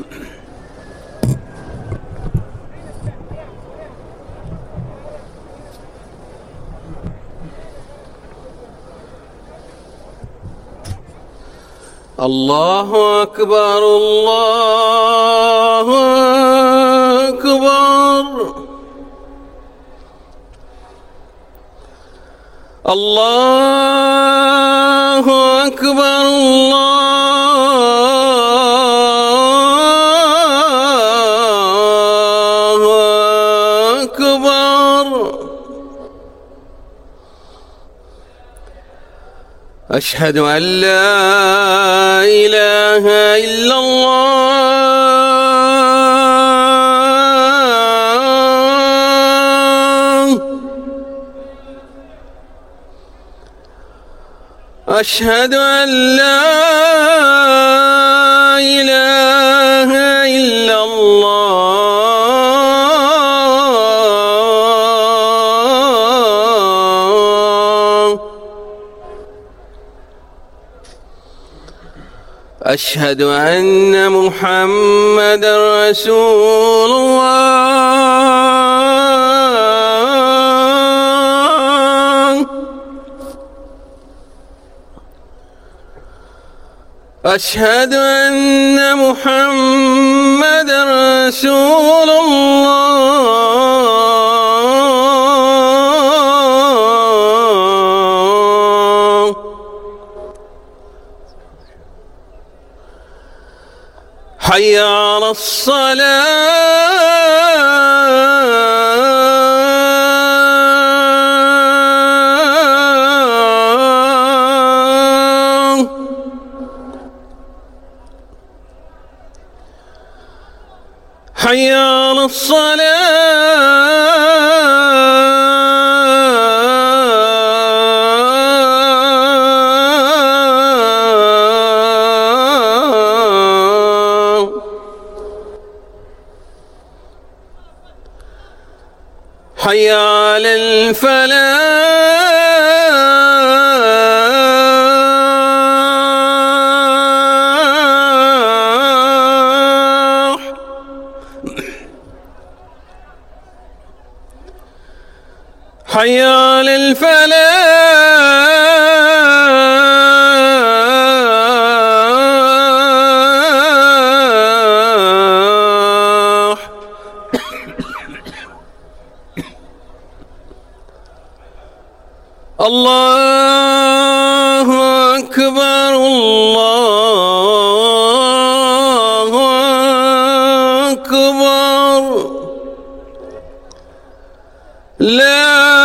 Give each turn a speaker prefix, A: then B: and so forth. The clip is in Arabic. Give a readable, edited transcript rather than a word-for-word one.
A: الله أكبر الله أكبر الله أكبر الله أكبر أشهد أن لا إله إلا الله أشهد أن لا إله إلا الله أشهد أن محمدًا رسول الله أشهد أن محمدًا رسول الله حي على الصلاة حي على حي على الفلاح حي على الفلاح الله أكبر الله أكبر لا